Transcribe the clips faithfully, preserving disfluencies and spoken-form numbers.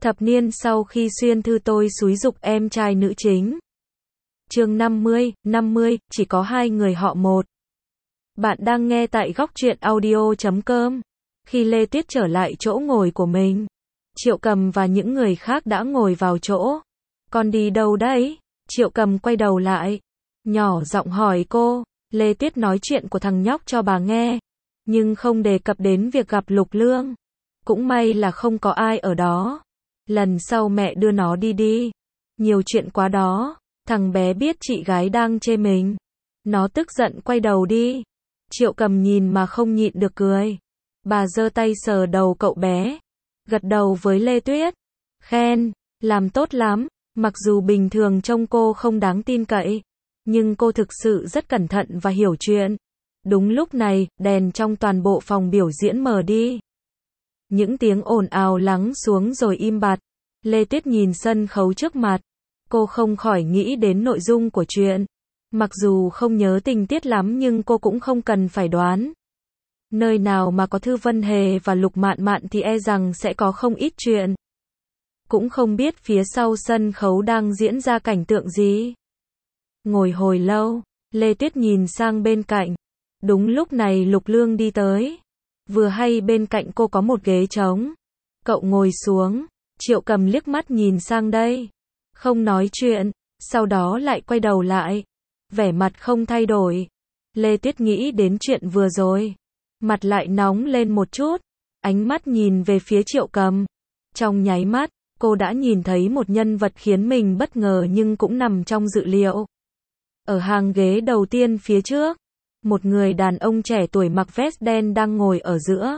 Thập niên sau khi Xuyên Thư Tôi xúi giục em trai nữ chính. Chương năm mươi, năm mươi, chỉ có hai người họ một. Bạn đang nghe tại góc truyện audio chấm com. Khi Lê Tuyết trở lại chỗ ngồi của mình, Triệu Cầm và những người khác đã ngồi vào chỗ. Con đi đâu đấy? Triệu Cầm quay đầu lại, nhỏ giọng hỏi cô. Lê Tuyết nói chuyện của thằng nhóc cho bà nghe, nhưng không đề cập đến việc gặp Lục Lương. Cũng may là không có ai ở đó. Lần sau mẹ đưa nó đi đi. Nhiều chuyện quá đó. Thằng bé biết chị gái đang chê mình. Nó tức giận quay đầu đi. Triệu Cầm nhìn mà không nhịn được cười. Bà giơ tay sờ đầu cậu bé, gật đầu với Lê Tuyết, khen, làm tốt lắm. Mặc dù bình thường trông cô không đáng tin cậy, nhưng cô thực sự rất cẩn thận và hiểu chuyện. Đúng lúc này, đèn trong toàn bộ phòng biểu diễn mờ đi. Những tiếng ồn ào lắng xuống rồi im bặt. Lê Tuyết nhìn sân khấu trước mặt. Cô không khỏi nghĩ đến nội dung của chuyện. Mặc dù không nhớ tình tiết lắm nhưng cô cũng không cần phải đoán. Nơi nào mà có Thư Vân Hề và Lục Mạn Mạn thì e rằng sẽ có không ít chuyện. Cũng không biết phía sau sân khấu đang diễn ra cảnh tượng gì. Ngồi hồi lâu, Lê Tuyết nhìn sang bên cạnh. Đúng lúc này Lục Lương đi tới. Vừa hay bên cạnh cô có một ghế trống. Cậu ngồi xuống. Triệu Cầm liếc mắt nhìn sang đây, không nói chuyện, sau đó lại quay đầu lại, vẻ mặt không thay đổi. Lê Tuyết nghĩ đến chuyện vừa rồi, mặt lại nóng lên một chút, ánh mắt nhìn về phía Triệu Cầm. Trong nháy mắt, cô đã nhìn thấy một nhân vật khiến mình bất ngờ nhưng cũng nằm trong dự liệu. Ở hàng ghế đầu tiên phía trước, một người đàn ông trẻ tuổi mặc vest đen đang ngồi ở giữa.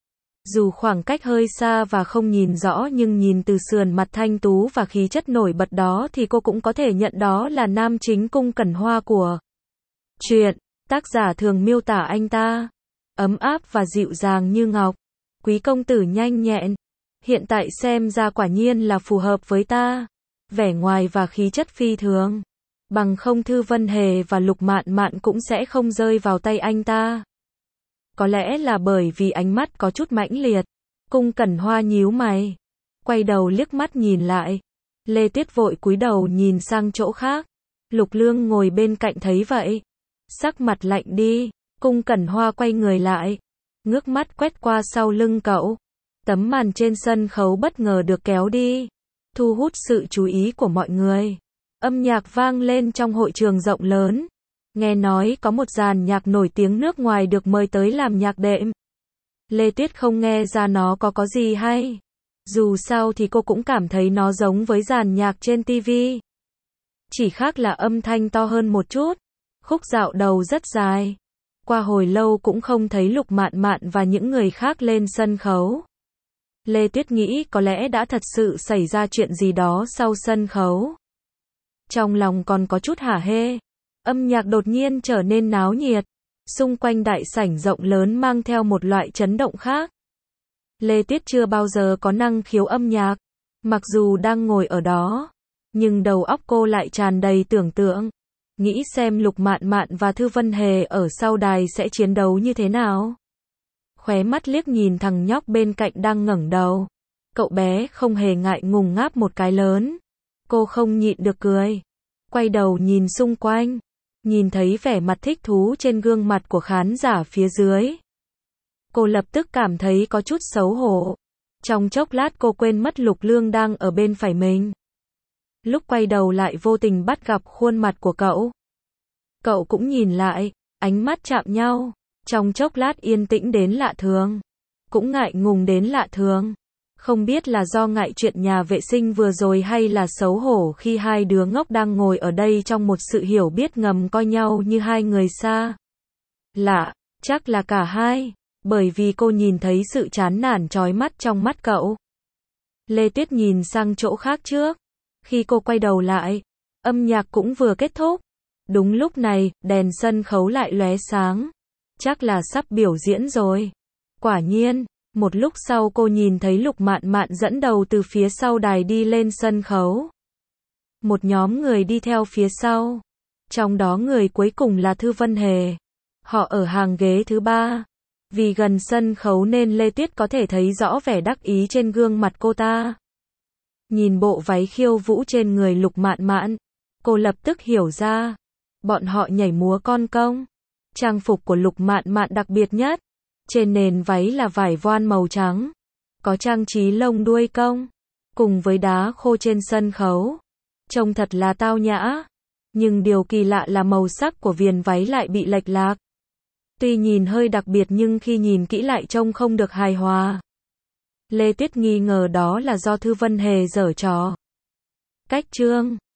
Dù khoảng cách hơi xa và không nhìn rõ nhưng nhìn từ sườn mặt thanh tú và khí chất nổi bật đó thì cô cũng có thể nhận đó là nam chính Cung Cẩn Hoa của truyện. Tác giả thường miêu tả anh ta ấm áp và dịu dàng như ngọc, quý công tử nhanh nhẹn. Hiện tại xem ra quả nhiên là phù hợp với ta. Vẻ ngoài và khí chất phi thường. Bằng không Thư Vân Hề và Lục Mạn Mạn cũng sẽ không rơi vào tay anh ta. Có lẽ là bởi vì ánh mắt có chút mãnh liệt. Cung Cẩn Hoa nhíu mày, quay đầu liếc mắt nhìn lại. Lê Tuyết vội cúi đầu nhìn sang chỗ khác. Lục Lương ngồi bên cạnh thấy vậy, sắc mặt lạnh đi. Cung Cẩn Hoa quay người lại, ngước mắt quét qua sau lưng cậu. Tấm màn trên sân khấu bất ngờ được kéo đi, thu hút sự chú ý của mọi người. Âm nhạc vang lên trong hội trường rộng lớn. Nghe nói có một dàn nhạc nổi tiếng nước ngoài được mời tới làm nhạc đệm. Lê Tuyết không nghe ra nó có có gì hay. Dù sao thì cô cũng cảm thấy nó giống với dàn nhạc trên ti vi. Chỉ khác là âm thanh to hơn một chút. Khúc dạo đầu rất dài. Qua hồi lâu cũng không thấy Lục Mạn Mạn và những người khác lên sân khấu. Lê Tuyết nghĩ có lẽ đã thật sự xảy ra chuyện gì đó sau sân khấu. Trong lòng còn có chút hả hê. Âm nhạc đột nhiên trở nên náo nhiệt. Xung quanh đại sảnh rộng lớn mang theo một loại chấn động khác. Lê Tuyết chưa bao giờ có năng khiếu âm nhạc. Mặc dù đang ngồi ở đó, nhưng đầu óc cô lại tràn đầy tưởng tượng. Nghĩ xem Lục Mạn Mạn và Thư Vân Hề ở sau đài sẽ chiến đấu như thế nào. Khóe mắt liếc nhìn thằng nhóc bên cạnh đang ngẩng đầu. Cậu bé không hề ngại ngùng ngáp một cái lớn. Cô không nhịn được cười. Quay đầu nhìn xung quanh. Nhìn thấy vẻ mặt thích thú trên gương mặt của khán giả phía dưới. Cô lập tức cảm thấy có chút xấu hổ. Trong chốc lát cô quên mất Lục Lương đang ở bên phải mình. Lúc quay đầu lại vô tình bắt gặp khuôn mặt của cậu. Cậu cũng nhìn lại, ánh mắt chạm nhau. Trong chốc lát yên tĩnh đến lạ thường. Cũng ngại ngùng đến lạ thường. Không biết là do ngại chuyện nhà vệ sinh vừa rồi hay là xấu hổ khi hai đứa ngốc đang ngồi ở đây trong một sự hiểu biết ngầm coi nhau như hai người xa lạ. Chắc là cả hai, bởi vì cô nhìn thấy sự chán nản chói mắt trong mắt cậu. Lê Tuyết nhìn sang chỗ khác trước. Khi cô quay đầu lại, âm nhạc cũng vừa kết thúc. Đúng lúc này, đèn sân khấu lại lóe sáng. Chắc là sắp biểu diễn rồi. Quả nhiên, một lúc sau cô nhìn thấy Lục Mạn Mạn dẫn đầu từ phía sau đài đi lên sân khấu. Một nhóm người đi theo phía sau. Trong đó người cuối cùng là Thư Vân Hề. Họ ở hàng ghế thứ ba. Vì gần sân khấu nên Lê Tuyết có thể thấy rõ vẻ đắc ý trên gương mặt cô ta. Nhìn bộ váy khiêu vũ trên người Lục Mạn Mạn, cô lập tức hiểu ra. Bọn họ nhảy múa con công. Trang phục của Lục Mạn Mạn đặc biệt nhất. Trên nền váy là vải voan màu trắng. Có trang trí lông đuôi công. Cùng với đá khô trên sân khấu. Trông thật là tao nhã. Nhưng điều kỳ lạ là màu sắc của viền váy lại bị lệch lạc. Tuy nhìn hơi đặc biệt nhưng khi nhìn kỹ lại trông không được hài hòa. Lê Tuyết nghi ngờ đó là do Thư Vân Hề giở trò. Cách chương